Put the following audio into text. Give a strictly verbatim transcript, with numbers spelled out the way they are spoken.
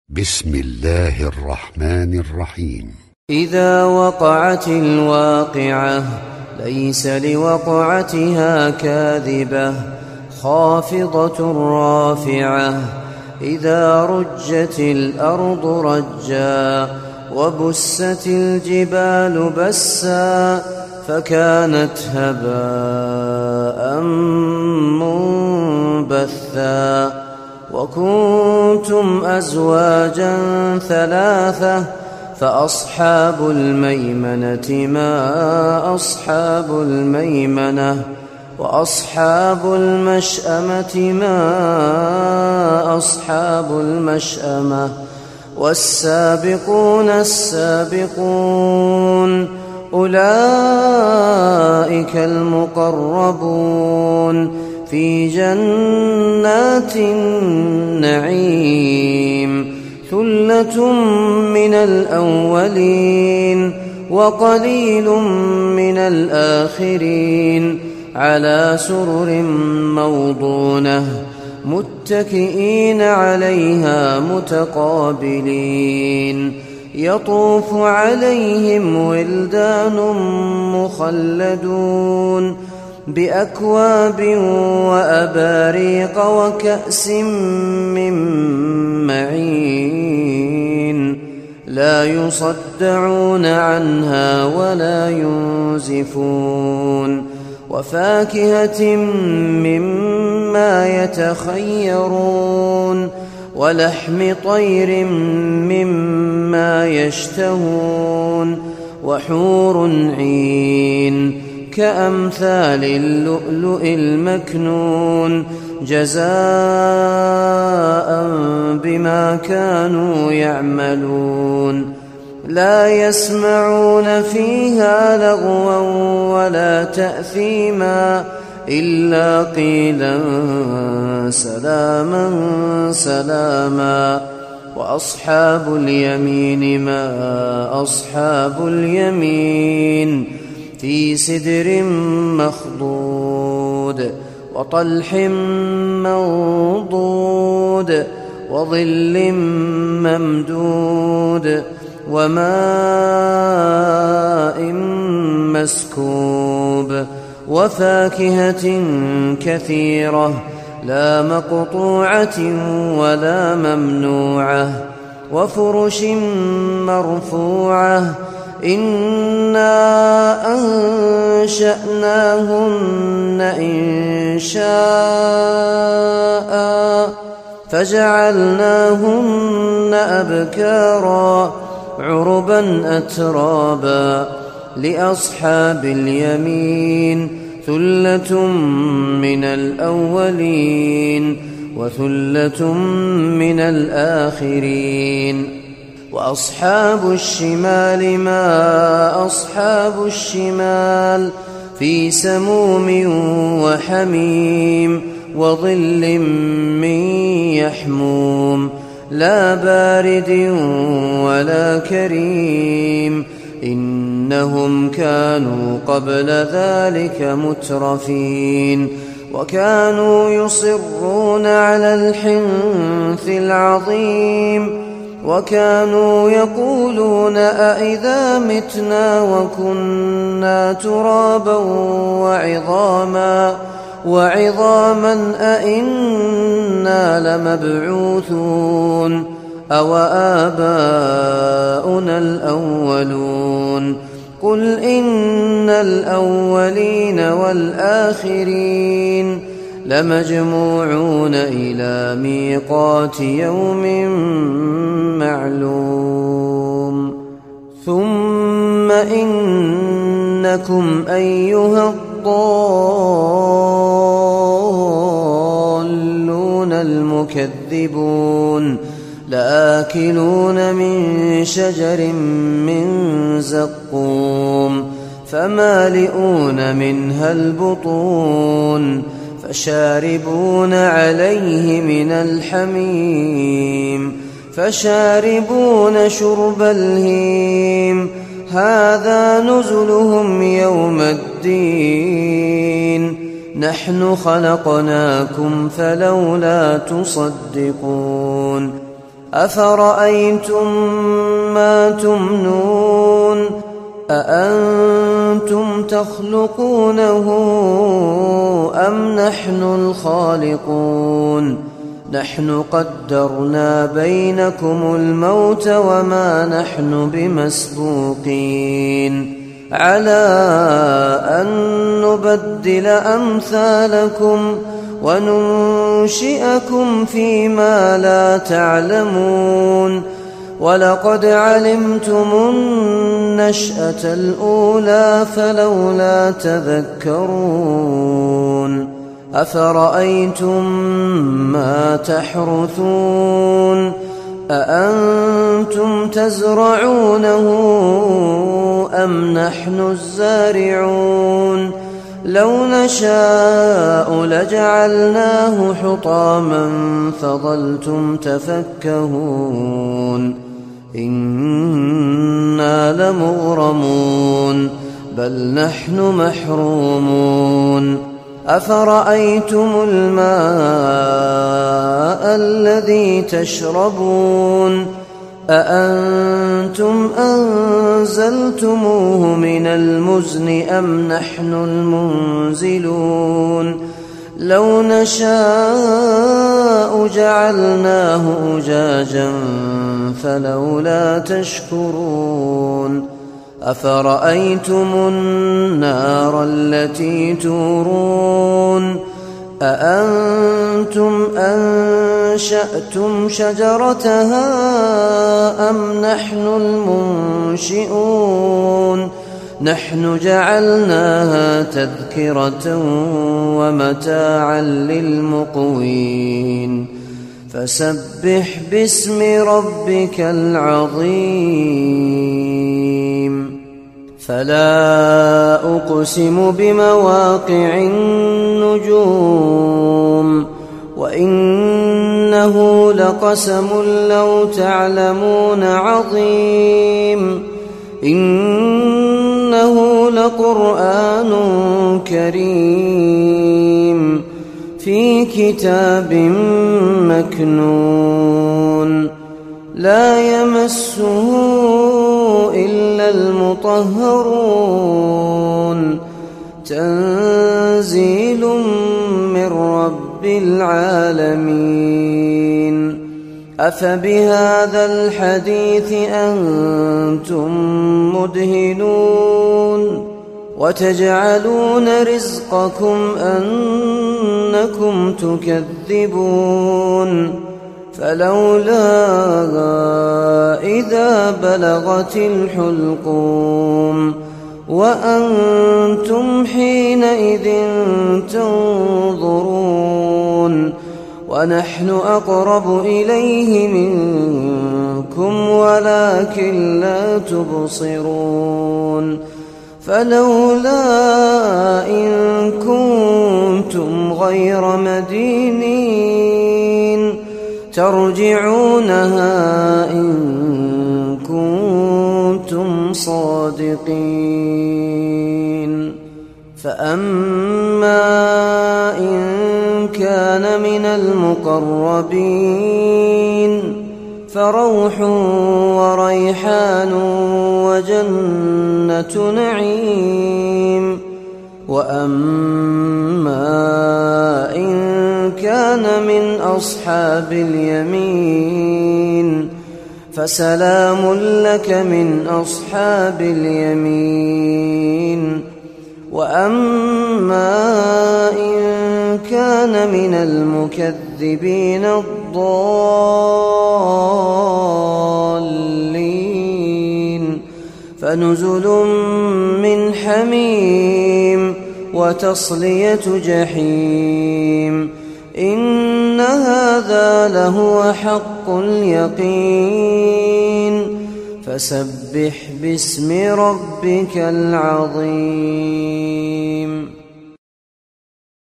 بسم الله الرحمن الرحيم. إذا وقعت الواقعة ليس لوقعتها كاذبة خافضة رافعة. إذا رجت الأرض رجا وبست الجبال بسا فكانت هباء منبثا. وكنتم أزواجا ثلاثة فأصحاب الميمنة ما أصحاب الميمنة وأصحاب المشأمة ما أصحاب المشأمة. والسابقون السابقون أولئك المقربون في جنات النعيم. ثلة من الأولين وقليل من الآخرين على سرر موضونة متكئين عليها متقابلين. يطوف عليهم ولدان مخلدون بأكواب وأباريق وكأس من معين لا يصدعون عنها ولا ينزفون. وفاكهة مما يتخيرون ولحم طير مما يشتهون. وحور عين كأمثال اللؤلؤ المكنون جزاء بما كانوا يعملون. لا يسمعون فيها لغوا ولا تأثيما إلا قيلا سلاما سلاما. وأصحاب اليمين ما أصحاب اليمين في سدر مخضود وطلح منضود وظل ممدود وماء مسكوب. وفاكهة كثيرة لا مقطوعة ولا ممنوعة. وفرش مرفوعة إنا أنشأناهن إنشاء فجعلناهن أبكارا عربا أترابا. لأصحاب اليمين ثلة من الأولين وثلة من الآخرين. وأصحاب الشمال ما أصحاب الشمال في سموم وحميم وظل من يحموم لا بارد ولا كريم. إنهم كانوا قبل ذلك مترفين وكانوا يصرون على الحنث العظيم. وكانوا يقولون أئذا متنا وكنا ترابا وعظاما وعظاما أئنا لمبعوثون أو آباؤنا الأولون. قل إن الأولين والآخرين لمجموعون إلى ميقات يوم معلوم. ثم إنكم أيها الضالون المكذبون لآكلون من شجر من زقوم فمالئون منها البطون فشاربون عليه من الحميم فشاربون شرب الهيم. هذا نزلهم يوم الدين نحن خلقناكم فلولا تصدقون أفرأيتم ما تمنون أأنتم تخلقونه أم نحن الخالقون نحن قدرنا بينكم الموت وما نحن بمسبوقين على أن نبدل أمثالكم وننشئكم فيما لا تعلمون ولقد علمتم النشأة الأولى فلولا تذكرون أفرأيتم ما تحرثون أأنتم تزرعونه أم نحن الزارعون لو نشاء لجعلناه حطاما فظلتم تفكهون إنا لمغرمون بل نحن محرومون أفرأيتم الماء الذي تشربون أأنتم أنزلتموه من المزن أم نحن المنزلون لو نشاء جعلناه أجاجا فلولا تشكرون أفرأيتم النار التي تورون أأنتم أنشأتم شجرتها أم نحن المنشئون نحن جعلناها تذكرة ومتاعا للمقوين فسبح باسم ربك العظيم فلا أقسم بمواقع النجوم وإنه لقسم لو تعلمون عظيم إنه لقرآن كريم في كتاب مكنون لا يمسه إلا المطهرون تنزيل من رب العالمين أفبهذا الحديث أنتم مدهنون وتجعلون رزقكم أنكم تكذبون فلولا إذا بلغت الحلقوم وأنتم حينئذ تنظرون ونحن أقرب إليه منكم ولكن لا تبصرون فلولا إن كنتم غير مدينين ترجعونها إن كنتم صادقين فأما إن كان من المقربين فروح وريحان وجنة نعيم وأما إن كان من أصحاب اليمين فسلام لك من أصحاب اليمين وأما إن كان من المكذبين الضالين فنزل من حميم وتصلية جحيم إن هذا لهو حق اليقين فسبح باسم ربك العظيم